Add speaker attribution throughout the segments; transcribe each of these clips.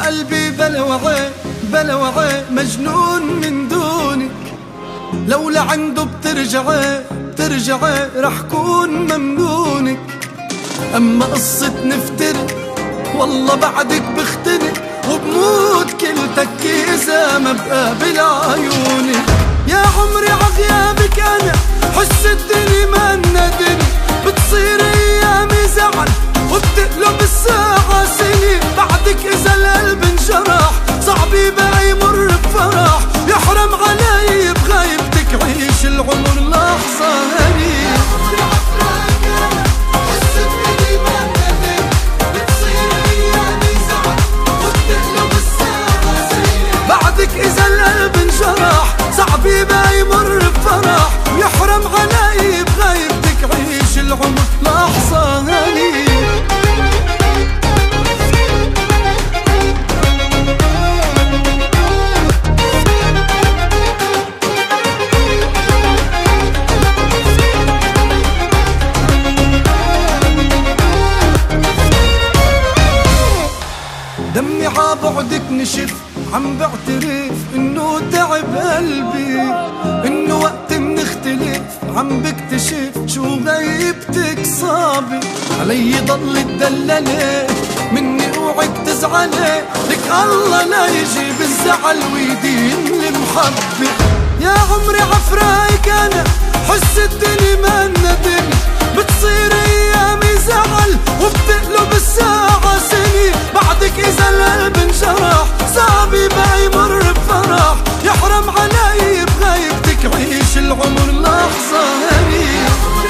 Speaker 1: قلبي بلا وعي بلا وعي مجنون من دونك، لو لعنده بترجعي رح كون ممنونك. اما قصة نفترق والله بعدك بختنق، وبموت كلتك إذا ما بقابل عيونك. يا عمري عغيابك أنا حس الدنيا منا دنيا، بتصير أيامي زعل وبتقلب الساعة سنين. بعدك إذا القلب انجرح صعب يبقى يمر بفرح، يحرم علي بغيبتك عيش العمر لحظة هنية. إذا القلب انجرح صعب يبقى يمر بفرح، يحرم علي بغيبتك عيش العمر لحظة هنية. دمي عبعدك نشف، عم بعترف انه تعب قلبي، انه وقت منختلف عم بكتشف شو غيبتك صعبة. علي ضل تدللي مني اوعك تزعلي، لك الله لا يجيب الزعل ويدين المحبة. يا عمري عفرايك انا حس الدنيا منا دنيا، بتصير ايامي زعل وبتقلب الساعة سنين. بعدك اذا القلب انجرح صعب يبقى يمر بفرح، يحرم علي بغيبتك عيش العمر لحظة هنية.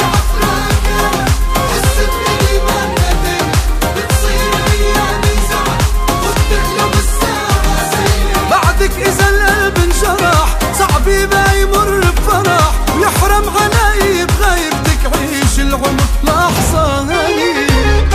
Speaker 1: بعدك إذا القلب انجرح صعب يبقى يمر بفرح، يحرم علي بغيبتك عيش العمر لحظة هنية.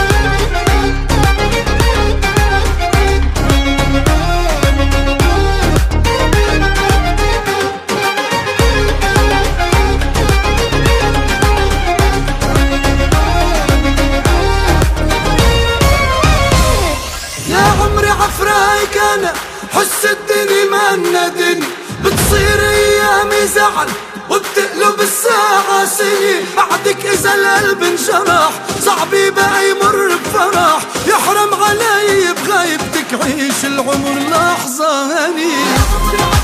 Speaker 1: عفرايك انا حس الدنيا منا دنيا، بتصير ايامي زعل وبتقلب الساعة سنين. بعدك اذا القلب انجرح صعب يبقى يمر بفرح، يحرم علي بغيبتك عيش العمر لحظة هنية.